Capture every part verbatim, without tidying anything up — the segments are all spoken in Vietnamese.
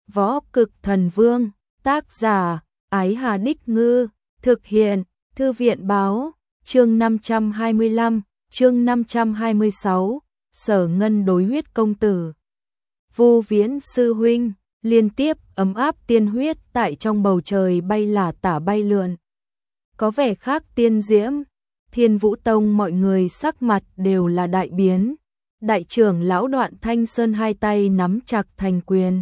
Võ Cực Thần Vương, tác giả, Ái Hà Đích Ngư, thực hiện, Thư viện Báo, chương năm trăm hai mươi lăm, chương năm trăm hai mươi sáu, Sở Ngân đối huyết công tử. Vu Viễn sư huynh, liên tiếp ấm áp tiên huyết tại trong bầu trời bay lả tả bay lượn. Có vẻ khác tiên diễm, Thiên Vũ Tông mọi người sắc mặt đều là đại biến. Đại trưởng lão Đoạn Thanh Sơn hai tay nắm chặt thành quyền.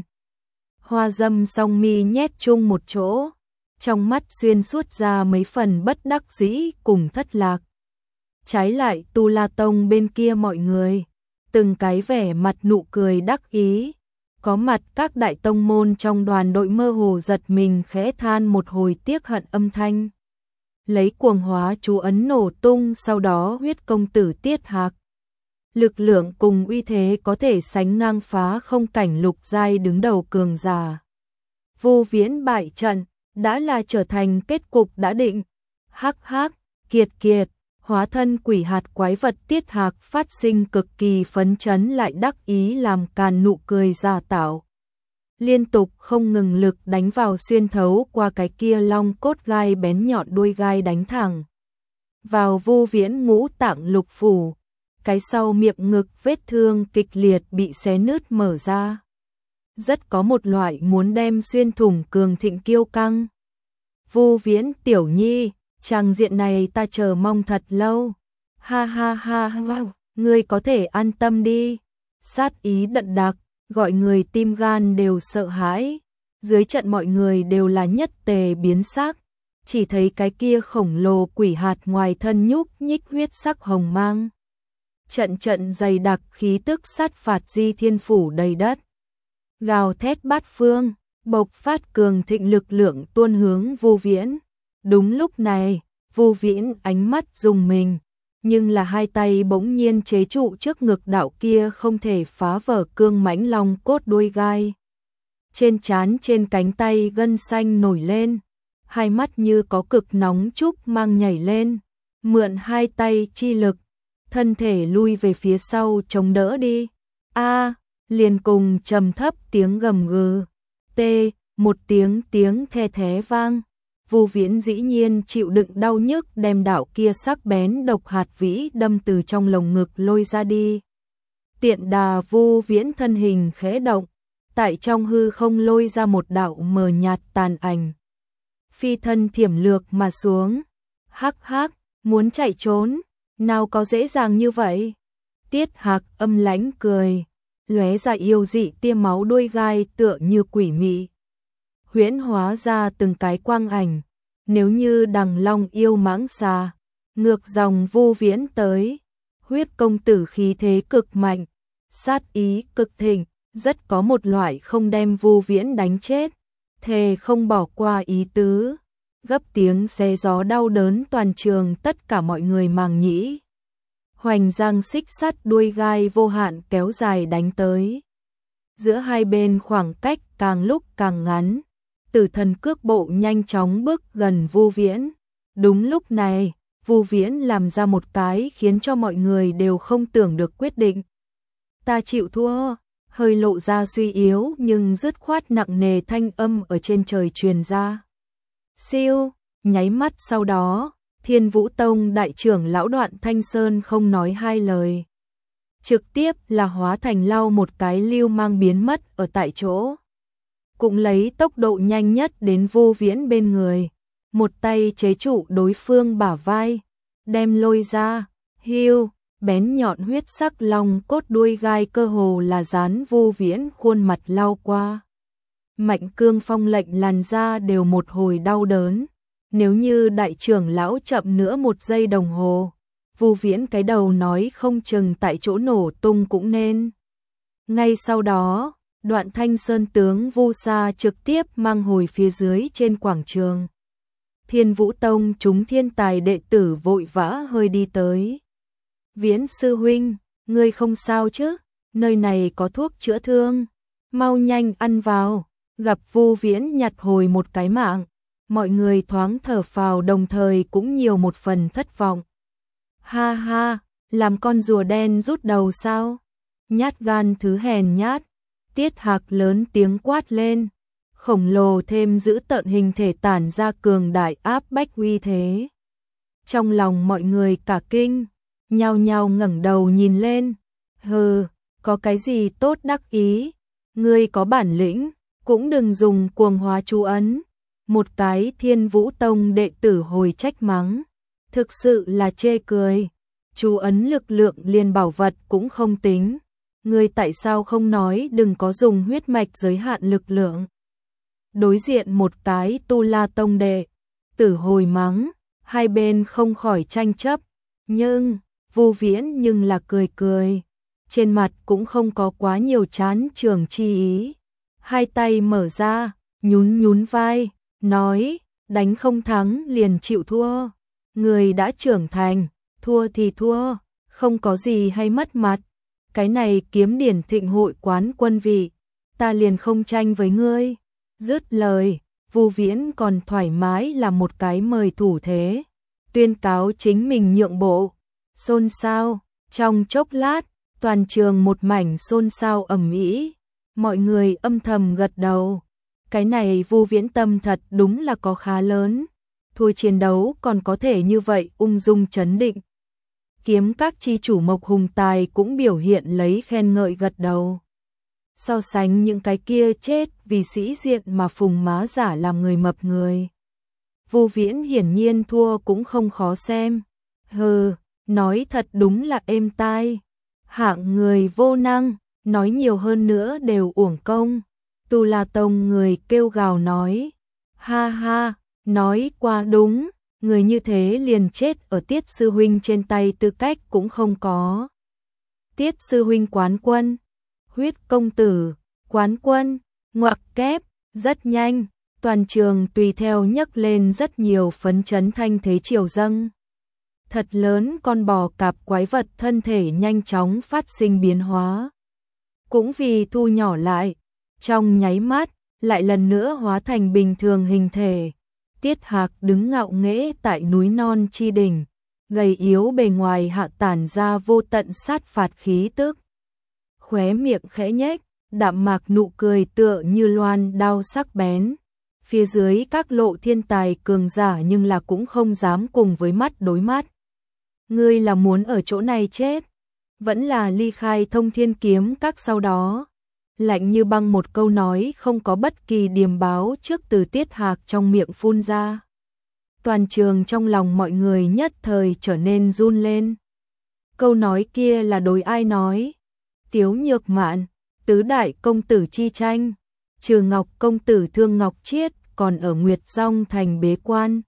Hoa dâm song mi nhét chung một chỗ, trong mắt xuyên suốt ra mấy phần bất đắc dĩ cùng thất lạc. Trái lại Tu La Tông bên kia mọi người, từng cái vẻ mặt nụ cười đắc ý. Có mặt các đại tông môn trong đoàn đội mơ hồ giật mình khẽ than một hồi tiếc hận âm thanh. Lấy cuồng hóa chú ấn nổ tung, sau đó huyết công tử Tiết Hạc. Lực lượng cùng uy thế có thể sánh ngang phá không cảnh lục giai đứng đầu cường giả. Vu Viễn bại trận, đã là trở thành kết cục đã định. Hắc hắc, kiệt kiệt, hóa thân quỷ hạt quái vật Tiết Hạc phát sinh cực kỳ phấn chấn lại đắc ý làm càn nụ cười giả tạo. Liên tục không ngừng lực đánh vào xuyên thấu qua cái kia long cốt gai bén nhọn đuôi gai đánh thẳng vào Vu Viễn ngũ tạng lục phủ. Cái sau miệng ngực vết thương kịch liệt bị xé nứt mở ra. Rất có một loại muốn đem xuyên thủng cường thịnh kiêu căng. Vu Viễn tiểu nhi, tràng diện này ta chờ mong thật lâu. Ha ha ha ha, ngươi có thể an tâm đi. Sát ý đậm đặc, gọi người tim gan đều sợ hãi. Dưới trận mọi người đều là nhất tề biến sắc. Chỉ thấy cái kia khổng lồ quỷ hạt ngoài thân nhúc nhích huyết sắc hồng mang. Trận trận dày đặc khí tức sát phạt di thiên phủ đầy đất. Gào thét bát phương, bộc phát cường thịnh lực lượng tuôn hướng Vu Viễn. Đúng lúc này, Vu Viễn ánh mắt rùng mình, nhưng là hai tay bỗng nhiên chế trụ trước ngực đạo kia không thể phá vỡ cương mãnh long cốt đuôi gai. Trên trán trên cánh tay gân xanh nổi lên, hai mắt như có cực nóng trúc mang nhảy lên, mượn hai tay chi lực. Thân thể lui về phía sau chống đỡ đi. A, liền cùng trầm thấp tiếng gầm gừ. T, một tiếng tiếng the thé vang. Vu Viễn dĩ nhiên chịu đựng đau nhức đem đạo kia sắc bén độc hạt vĩ đâm từ trong lồng ngực lôi ra đi. Tiện đà Vu Viễn thân hình khẽ động, tại trong hư không lôi ra một đạo mờ nhạt tàn ảnh. Phi thân thiểm lược mà xuống. Hắc hắc, muốn chạy trốn. Nào có dễ dàng như vậy. Tiết Hạc âm lãnh cười, lóe ra yêu dị tia máu đuôi gai tựa như quỷ mị. Huyễn hóa ra từng cái quang ảnh, nếu như đằng long yêu mãng xà, ngược dòng Vu Viễn tới. Huyết công tử khí thế cực mạnh, sát ý cực thịnh, rất có một loại không đem Vu Viễn đánh chết, thề không bỏ qua ý tứ. Gấp tiếng xé gió đau đớn toàn trường tất cả mọi người màng nhĩ. Hoành giang xích sắt đuôi gai vô hạn kéo dài đánh tới. Giữa hai bên khoảng cách càng lúc càng ngắn. Tử thần cước bộ nhanh chóng bước gần Vu Viễn. Đúng lúc này, Vu Viễn làm ra một cái khiến cho mọi người đều không tưởng được quyết định. Ta chịu thua, hơi lộ ra suy yếu nhưng dứt khoát nặng nề thanh âm ở trên trời truyền ra. Siêu, nháy mắt sau đó, Thiên Vũ Tông đại trưởng lão Đoạn Thanh Sơn không nói hai lời. Trực tiếp là hóa thành lau một cái lưu mang biến mất ở tại chỗ. Cũng lấy tốc độ nhanh nhất đến Vu Viễn bên người. Một tay chế trụ đối phương bả vai, đem lôi ra, hiu, bén nhọn huyết sắc long cốt đuôi gai cơ hồ là dán Vu Viễn khuôn mặt lau qua. Mạnh cương phong lệnh làn da đều một hồi đau đớn. Nếu như đại trưởng lão chậm nữa một giây đồng hồ, Vu Viễn cái đầu nói không chừng tại chỗ nổ tung cũng nên. Ngay sau đó, Đoạn Thanh Sơn tướng Vu Sa trực tiếp mang hồi phía dưới trên quảng trường. Thiên Vũ Tông chúng thiên tài đệ tử vội vã hơi đi tới. Viễn sư huynh, ngươi không sao chứ? Nơi này có thuốc chữa thương, mau nhanh ăn vào. Gặp Vu Viễn nhặt hồi một cái mạng, mọi người thoáng thở phào đồng thời cũng nhiều một phần thất vọng. Ha ha, làm con rùa đen rút đầu sao? Nhát gan thứ hèn nhát. Tiết Hạc lớn tiếng quát lên, khổng lồ thêm giữ tợn hình thể tản ra cường đại áp bách uy thế. Trong lòng mọi người cả kinh, nhao nhao ngẩng đầu nhìn lên. Hừ, có cái gì tốt đắc ý, ngươi có bản lĩnh, cũng đừng dùng cuồng hóa chú ấn. Một cái Thiên Vũ Tông đệ tử hồi trách mắng, thực sự là chê cười. Chú ấn lực lượng liền bảo vật cũng không tính, ngươi tại sao không nói đừng có dùng huyết mạch giới hạn lực lượng. Đối diện một cái Tu La Tông đệ tử hồi mắng, hai bên không khỏi tranh chấp, nhưng Vu Viễn nhưng là cười cười, trên mặt cũng không có quá nhiều chán trường chi ý. Hai tay mở ra, nhún nhún vai, nói, đánh không thắng liền chịu thua. Người đã trưởng thành, thua thì thua, không có gì hay mất mặt. Cái này kiếm điển thịnh hội quán quân vị, ta liền không tranh với ngươi. Dứt lời, Vu Viễn còn thoải mái làm một cái mời thủ thế, tuyên cáo chính mình nhượng bộ. Xôn xao, trong chốc lát, toàn trường một mảnh xôn xao ầm ĩ, mọi người âm thầm gật đầu. Cái này Vu Viễn tâm thật đúng là có khá lớn, thua chiến đấu còn có thể như vậy ung dung trấn định. Kiếm các chi chủ Mộc Hùng Tài cũng biểu hiện lấy khen ngợi gật đầu. So sánh những cái kia chết vì sĩ diện mà phùng má giả làm người mập người, Vu Viễn hiển nhiên thua cũng không khó xem. Hừ, nói thật đúng là êm tai. Hạng người vô năng, nói nhiều hơn nữa đều uổng công. Tu La Tông người kêu gào nói, ha ha, nói qua đúng, người như thế liền chết ở Tiết sư huynh trên tay tư cách cũng không có. Tiết sư huynh quán quân, Huyết công tử, quán quân, ngoặc kép, rất nhanh, toàn trường tùy theo nhấc lên rất nhiều phấn chấn thanh thế triều dâng. Thật lớn con bò cạp quái vật thân thể nhanh chóng phát sinh biến hóa. Cũng vì thu nhỏ lại, trong nháy mắt, lại lần nữa hóa thành bình thường hình thể. Tiết Hạc đứng ngạo nghễ tại núi non chi đỉnh, gầy yếu bề ngoài hạ tản ra vô tận sát phạt khí tức. Khóe miệng khẽ nhếch, đạm mạc nụ cười tựa như loan đao sắc bén. Phía dưới các lộ thiên tài cường giả nhưng là cũng không dám cùng với mắt đối mắt. Ngươi là muốn ở chỗ này chết, vẫn là ly khai Thông Thiên kiếm các sau đó. Lạnh như băng một câu nói không có bất kỳ điềm báo trước từ Tiết Hạc trong miệng phun ra. Toàn trường trong lòng mọi người nhất thời trở nên run lên. Câu nói kia là đối ai nói? Tiếu Nhược Mạn, tứ đại công tử chi tranh, trừ Ngọc công tử Thương Ngọc Chiết còn ở Nguyệt Dong thành bế quan.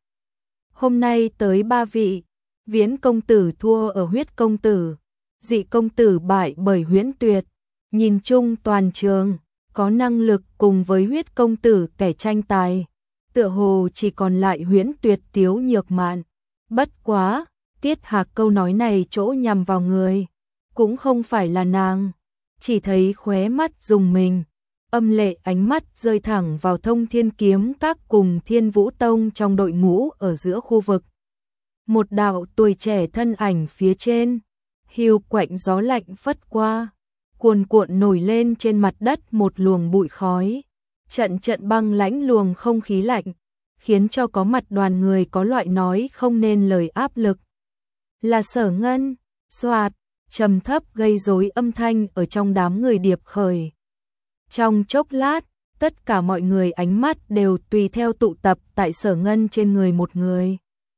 Hôm nay tới ba vị, Viễn công tử thua ở Huyết công tử, Dị công tử bại bởi Huyễn Tuyệt. Nhìn chung toàn trường, có năng lực cùng với Huyết công tử kẻ tranh tài, tựa hồ chỉ còn lại Huyễn Tuyệt Tiếu Nhược Mạn. Bất quá, Tiết Hạc câu nói này chỗ nhằm vào người, cũng không phải là nàng. Chỉ thấy khóe mắt rùng mình, âm lệ ánh mắt rơi thẳng vào Thông Thiên kiếm các cùng Thiên Vũ Tông trong đội ngũ ở giữa khu vực. Một đạo tuổi trẻ thân ảnh phía trên, hiu quạnh gió lạnh phất qua, cuồn cuộn nổi lên trên mặt đất một luồng bụi khói, trận trận băng lãnh luồng không khí lạnh, khiến cho có mặt đoàn người có loại nói không nên lời áp lực. Là Sở Ngân, xoạt, trầm thấp gây rối âm thanh ở trong đám người điệp khởi. Trong chốc lát, tất cả mọi người ánh mắt đều tùy theo tụ tập tại Sở Ngân trên người một người.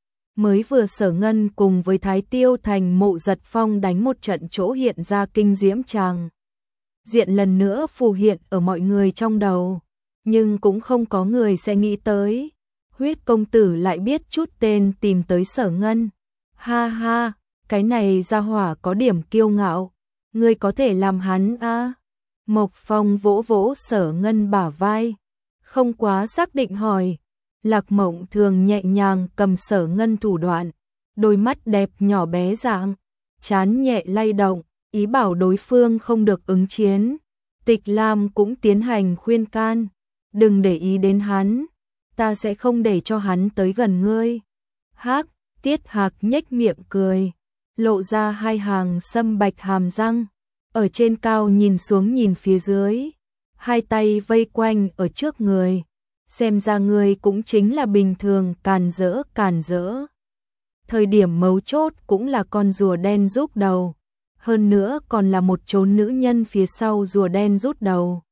Mới vừa Sở Ngân cùng với Thái Tiêu Thành Mộ Giật Phong đánh một trận chỗ hiện ra kinh diễm tràng diện lần nữa phù hiện ở mọi người trong đầu, nhưng cũng không có người sẽ nghĩ tới Huyết công tử lại biết chút tên tìm tới Sở Ngân. Ha ha, cái này gia hỏa có điểm kiêu ngạo, ngươi có thể làm hắn a? À? Mộc Phong vỗ vỗ Sở Ngân bả vai, không quá xác định hỏi. Lạc Mộng thường nhẹ nhàng cầm Sở Ngân thủ đoạn, đôi mắt đẹp nhỏ bé dạng, chán nhẹ lay động, ý bảo đối phương không được ứng chiến. Tịch Lam cũng tiến hành khuyên can, đừng để ý đến hắn, ta sẽ không để cho hắn tới gần ngươi. Hắc, Tiết Hạc nhếch miệng cười, lộ ra hai hàng sâm bạch hàm răng, ở trên cao nhìn xuống nhìn phía dưới. hai tay vây quanh ở trước người. Xem ra người cũng chính là bình thường càn rỡ càn rỡ. Thời điểm mấu chốt cũng là con rùa đen rút đầu. Hơn nữa còn là một chốn nữ nhân phía sau rùa đen rút đầu.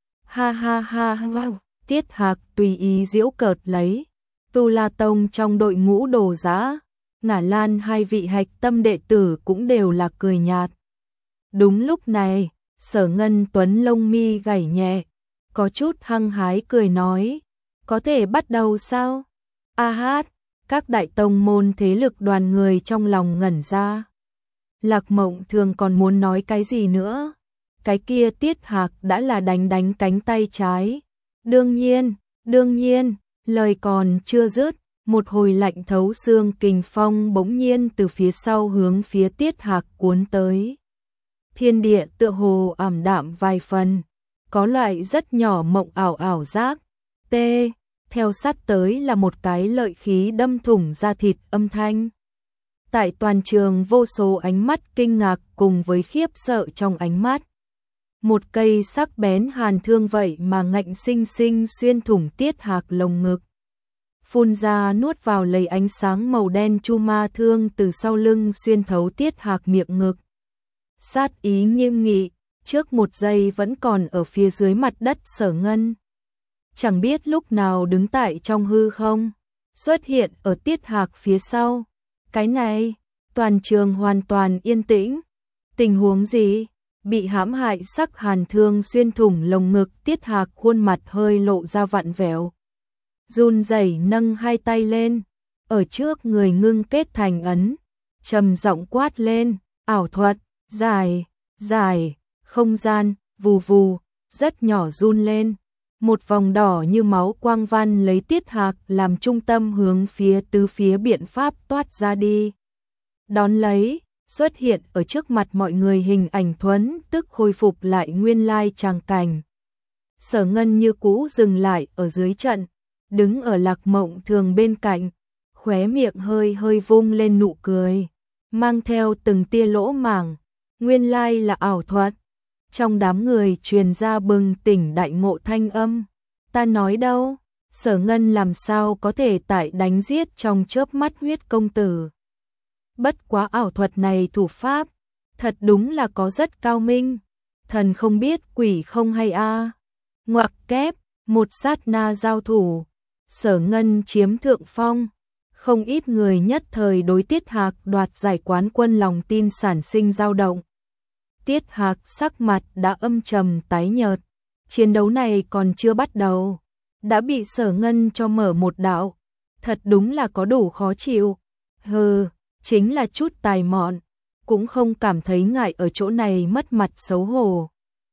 Ha ha ha ha, Tiết Hạc tùy ý giễu cợt lấy. Tu La Tông trong đội ngũ Đồ Giã, Ngả Lan hai vị hạch tâm đệ tử cũng đều là cười nhạt. Đúng lúc này, Sở Ngân Tuấn lông mi gảy nhẹ, có chút hăng hái cười nói, có thể bắt đầu sao? A hát, các đại tông môn thế lực đoàn người trong lòng ngẩn ra. Lạc Mộng Thường còn muốn nói cái gì nữa? Cái kia Tiết Hạc đã là đánh đánh cánh tay trái. Đương nhiên, đương nhiên, lời còn chưa dứt, một hồi lạnh thấu xương kình phong bỗng nhiên từ phía sau hướng phía Tiết Hạc cuốn tới. Thiên địa tựa hồ ảm đạm vài phần, có loại rất nhỏ mộng ảo ảo giác. T, theo sát tới là một cái lợi khí đâm thủng da thịt âm thanh. Tại toàn trường vô số ánh mắt kinh ngạc cùng với khiếp sợ trong ánh mắt. Một cây sắc bén hàn thương vậy mà ngạnh sinh sinh xuyên thủng Tiết Hạc lồng ngực. Phun ra nuốt vào lấy ánh sáng màu đen chu ma thương từ sau lưng xuyên thấu Tiết Hạc miệng ngực. Sát ý nghiêm nghị, trước một giây vẫn còn ở phía dưới mặt đất Sở Ngân. Chẳng biết lúc nào đứng tại trong hư không, xuất hiện ở Tiết Hạc phía sau. Cái này, toàn trường hoàn toàn yên tĩnh. Tình huống gì? Bị hãm hại sắc hàn thương xuyên thủng lồng ngực Tiết Hạc khuôn mặt hơi lộ ra vặn vẹo. Run rẩy nâng hai tay lên, ở trước người ngưng kết thành ấn, trầm giọng quát lên, ảo thuật, dài, dài, không gian, vù vù, rất nhỏ run lên. Một vòng đỏ như máu quang văn lấy Tiết Hạc làm trung tâm hướng phía tứ phía biện pháp toát ra đi. Đón lấy, xuất hiện ở trước mặt mọi người hình ảnh thuấn tức khôi phục lại nguyên lai tràng cảnh. Sở Ngân như cũ dừng lại ở dưới trận, đứng ở Lạc Mộng Thường bên cạnh, khóe miệng hơi hơi vung lên nụ cười, mang theo từng tia lỗ mảng, nguyên lai là ảo thuật. Trong đám người truyền ra bừng tỉnh đại ngộ thanh âm, ta nói đâu, Sở Ngân làm sao có thể tại đánh giết trong chớp mắt huyết công tử. Bất quá ảo thuật này thủ pháp, thật đúng là có rất cao minh, thần không biết quỷ không hay a. À. Ngoặc kép, một sát na giao thủ, Sở Ngân chiếm thượng phong, không ít người nhất thời đối Tiết Hạc đoạt giải quán quân lòng tin sản sinh dao động. Tiết Hạc sắc mặt đã âm trầm tái nhợt, chiến đấu này còn chưa bắt đầu, đã bị Sở Ngân cho mở một đạo, thật đúng là có đủ khó chịu. Hừ, chính là chút tài mọn, cũng không cảm thấy ngại ở chỗ này mất mặt xấu hổ.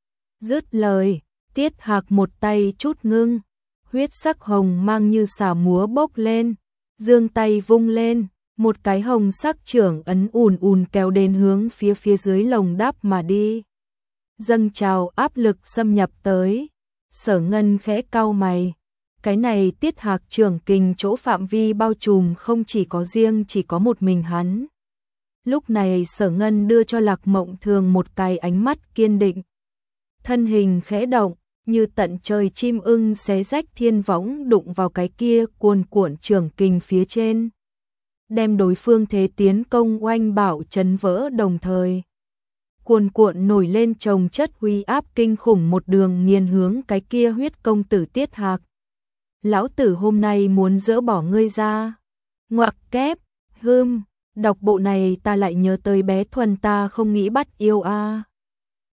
Dứt lời, Tiết Hạc một tay chút ngưng, huyết sắc hồng mang như xà múa bốc lên, giương tay vung lên, một cái hồng sắc trưởng ấn ùn ùn kéo đến hướng phía phía dưới lồng đáp mà đi. Dâng trào áp lực xâm nhập tới, Sở Ngân khẽ cau mày, cái này Tiết Hạc trưởng kình chỗ phạm vi bao trùm không chỉ có riêng chỉ có một mình hắn. Lúc này Sở Ngân đưa cho Lạc Mộng Thường một cái ánh mắt kiên định. Thân hình khẽ động, như tận trời chim ưng xé rách thiên võng đụng vào cái kia cuồn cuộn trưởng kình phía trên, đem đối phương thế tiến công oanh bảo chấn vỡ đồng thời. Cuồn cuộn nổi lên chồng chất uy áp kinh khủng một đường nghiền hướng cái kia huyết công tử Tiết Hạc. Lão tử hôm nay muốn dỡ bỏ ngươi ra. Ngoặc kép, hưm, đọc bộ này ta lại nhớ tới bé Thuần ta không nghĩ bắt yêu a. À.